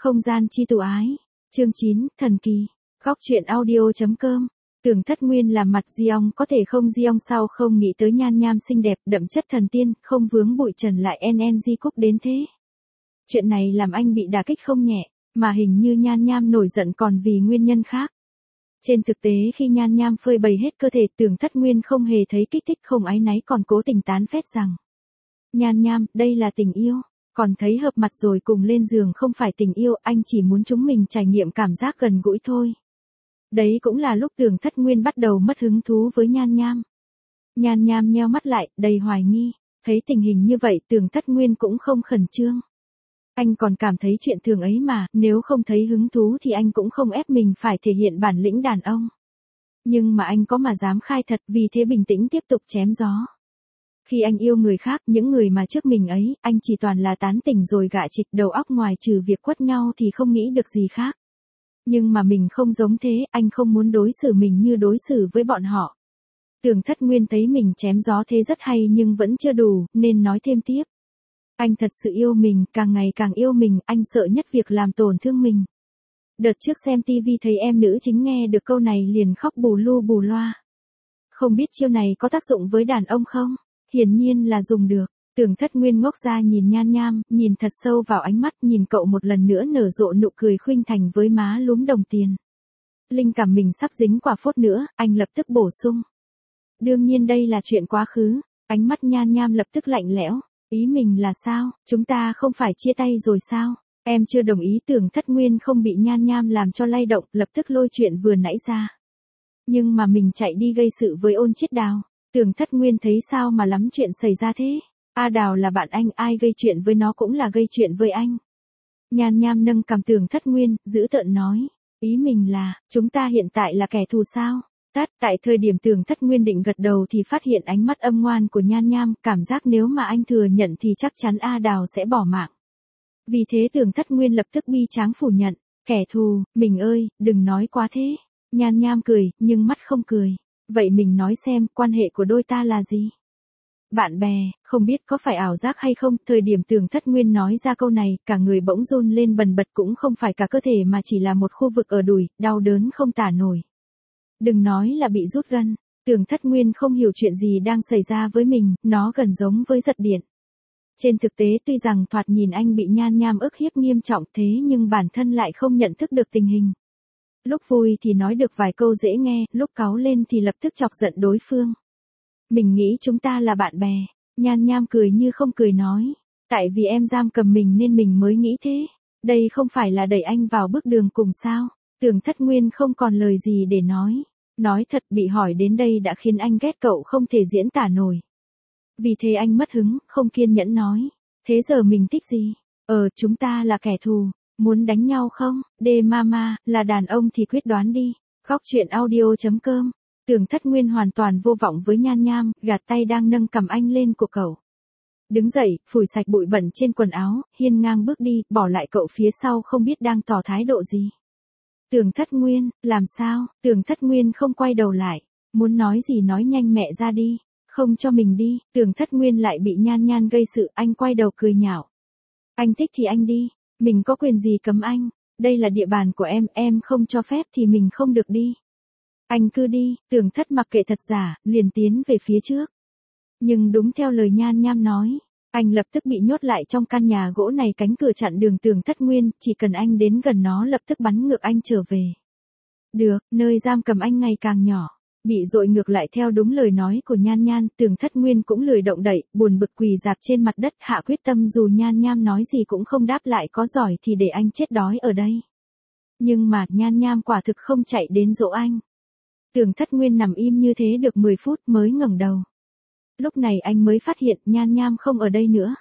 Không gian chi tù ái. Chương 9, thần kỳ. Góc truyện audio.com. Tưởng Thất Nguyên làm mặt Giong có thể không Giong sao không nghĩ tới nhan nham xinh đẹp, đậm chất thần tiên, không vướng bụi trần lại NNG cúc đến thế. Chuyện này làm anh bị đả kích không nhẹ, mà hình như nhan nham nổi giận còn vì nguyên nhân khác. Trên thực tế khi nhan nham phơi bày hết cơ thể, Tưởng Thất Nguyên không hề thấy kích thích, không áy náy, còn cố tình tán phét rằng: Nhan nham, đây là tình yêu. Còn thấy hợp mặt rồi cùng lên giường không phải tình yêu, anh chỉ muốn chúng mình trải nghiệm cảm giác gần gũi thôi. Đấy cũng là lúc Tưởng Thất Nguyên bắt đầu mất hứng thú với nhan nham. Nhan nham nheo mắt lại, đầy hoài nghi. Thấy tình hình như vậy Tưởng Thất Nguyên cũng không khẩn trương. Anh còn cảm thấy chuyện thường ấy mà, nếu không thấy hứng thú thì anh cũng không ép mình phải thể hiện bản lĩnh đàn ông. Nhưng mà anh có mà dám khai thật, vì thế bình tĩnh tiếp tục chém gió. Khi anh yêu người khác, những người mà trước mình ấy, anh chỉ toàn là tán tỉnh rồi gạ chịch, đầu óc ngoài trừ việc quất nhau thì không nghĩ được gì khác. Nhưng mà mình không giống thế, anh không muốn đối xử mình như đối xử với bọn họ. Tưởng Thất Nguyên thấy mình chém gió thế rất hay nhưng vẫn chưa đủ, nên nói thêm tiếp. Anh thật sự yêu mình, càng ngày càng yêu mình, anh sợ nhất việc làm tổn thương mình. Đợt trước xem TV thấy em nữ chính nghe được câu này liền khóc bù lu bù loa. Không biết chiêu này có tác dụng với đàn ông không? Hiển nhiên là dùng được. Tưởng Thất Nguyên ngốc ra nhìn nhan nham, nhìn thật sâu vào ánh mắt, nhìn cậu một lần nữa nở rộ nụ cười khuynh thành với má lúm đồng tiền. Linh cảm mình sắp dính quả phốt nữa, anh lập tức bổ sung. Đương nhiên đây là chuyện quá khứ. Ánh mắt nhan nham lập tức lạnh lẽo. Ý mình là sao, chúng ta không phải chia tay rồi sao? Em chưa đồng ý. Tưởng Thất Nguyên không bị nhan nham làm cho lay động, lập tức lôi chuyện vừa nãy ra. Nhưng mà mình chạy đi gây sự với Ôn Chiết Đào. Tưởng Thất Nguyên thấy sao mà lắm chuyện xảy ra thế? A Đào là bạn anh, ai gây chuyện với nó cũng là gây chuyện với anh. Nhan nham nâng cằm Tưởng Thất Nguyên, dữ tợn nói. Ý mình là, chúng ta hiện tại là kẻ thù sao? Tại thời điểm Tưởng Thất Nguyên định gật đầu thì phát hiện ánh mắt âm ngoan của nhan nham, cảm giác nếu mà anh thừa nhận thì chắc chắn A Đào sẽ bỏ mạng. Vì thế Tưởng Thất Nguyên lập tức bi tráng phủ nhận. Kẻ thù, mình ơi, đừng nói quá thế. Nhan nham cười, nhưng mắt không cười. Vậy mình nói xem, quan hệ của đôi ta là gì? Bạn bè, không biết có phải ảo giác hay không, thời điểm Tưởng Thất Nguyên nói ra câu này, cả người bỗng run lên bần bật, cũng không phải cả cơ thể mà chỉ là một khu vực ở đùi, đau đớn không tả nổi. Đừng nói là bị rút gân, Tưởng Thất Nguyên không hiểu chuyện gì đang xảy ra với mình, nó gần giống với giật điện. Trên thực tế tuy rằng thoạt nhìn anh bị nhan nham ức hiếp nghiêm trọng thế nhưng bản thân lại không nhận thức được tình hình. Lúc vui thì nói được vài câu dễ nghe, lúc cáu lên thì lập tức chọc giận đối phương. Mình nghĩ chúng ta là bạn bè. Nhan nham cười như không cười nói. Tại vì em giam cầm mình nên mình mới nghĩ thế. Đây không phải là đẩy anh vào bước đường cùng sao? Tưởng Thất Nguyên không còn lời gì để nói. Nói thật, bị hỏi đến đây đã khiến anh ghét cậu không thể diễn tả nổi. Vì thế anh mất hứng, không kiên nhẫn nói. Thế giờ mình thích gì? Chúng ta là kẻ thù. Muốn đánh nhau không? Mama, là đàn ông thì quyết đoán đi. Góc truyện audio.com. Tưởng Thất Nguyên hoàn toàn vô vọng với nhan nham, gạt tay đang nâng cầm anh lên của cậu. Đứng dậy, phủi sạch bụi bẩn trên quần áo, hiên ngang bước đi, bỏ lại cậu phía sau không biết đang tỏ thái độ gì. Tưởng Thất Nguyên, làm sao? Tưởng Thất Nguyên không quay đầu lại. Muốn nói gì nói nhanh mẹ ra đi. Không cho mình đi. Tưởng Thất Nguyên lại bị nhan nhan gây sự, anh quay đầu cười nhạo. Anh thích thì anh đi. Mình có quyền gì cấm anh? Đây là địa bàn của em không cho phép thì mình không được đi. Anh cứ đi. Tưởng Thất mặc kệ thật giả, liền tiến về phía trước. Nhưng đúng theo lời nhan nham nói, anh lập tức bị nhốt lại trong căn nhà gỗ này, cánh cửa chặn đường Tưởng Thất Nguyên, chỉ cần anh đến gần nó lập tức bắn ngược anh trở về. Được, nơi giam cầm anh ngày càng nhỏ, bị dội ngược lại theo đúng lời nói của nhan nhan, Tưởng Thất Nguyên cũng lười động đậy, buồn bực quỳ rạp trên mặt đất, hạ quyết tâm dù nhan nham nói gì cũng không đáp lại, có giỏi thì để anh chết đói ở đây. Nhưng mà nhan nham quả thực không chạy đến dỗ anh. Tưởng Thất Nguyên nằm im như thế được 10 phút mới ngẩng đầu. Lúc này anh mới phát hiện nhan nham không ở đây nữa.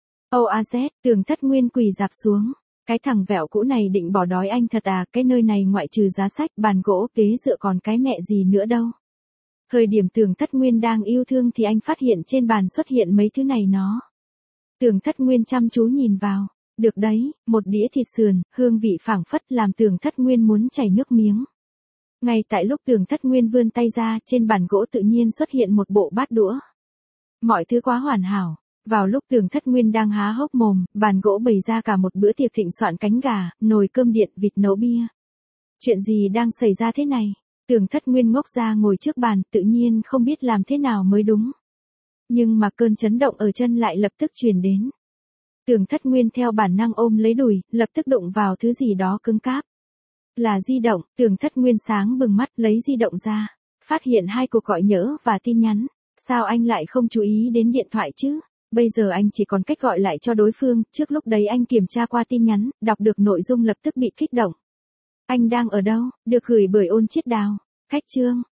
OAZ, Tưởng Thất Nguyên quỳ rạp xuống. Cái thằng vẹo cũ này định bỏ đói anh thật à? Cái nơi này ngoại trừ giá sách, bàn gỗ, ghế dựa còn cái mẹ gì nữa đâu. Thời điểm Tưởng Thất Nguyên đang yêu thương thì anh phát hiện trên bàn xuất hiện mấy thứ này nó. Tưởng Thất Nguyên chăm chú nhìn vào. Được đấy, một đĩa thịt sườn, hương vị phảng phất làm Tưởng Thất Nguyên muốn chảy nước miếng. Ngay tại lúc Tưởng Thất Nguyên vươn tay ra, trên bàn gỗ tự nhiên xuất hiện một bộ bát đũa. Mọi thứ quá hoàn hảo, Vào lúc Tưởng Thất Nguyên đang há hốc mồm, bàn gỗ bày ra cả một bữa tiệc thịnh soạn cánh gà, nồi cơm điện, vịt nấu bia. Chuyện gì đang xảy ra thế này? Tưởng Thất Nguyên ngốc ra ngồi trước bàn, tự nhiên không biết làm thế nào mới đúng. Nhưng mà cơn chấn động ở chân lại lập tức truyền đến. Tưởng Thất Nguyên theo bản năng ôm lấy đùi, lập tức đụng vào thứ gì đó cứng cáp. Là di động, Tưởng Thất Nguyên sáng bừng mắt lấy di động ra. Phát hiện 2 cuộc gọi nhỡ và tin nhắn. Sao anh lại không chú ý đến điện thoại chứ? Bây giờ anh chỉ còn cách gọi lại cho đối phương, trước lúc đấy anh kiểm tra qua tin nhắn, đọc được nội dung lập tức bị kích động. Anh đang ở đâu? Được gửi bởi Ôn Chiết Đào. Khách chương.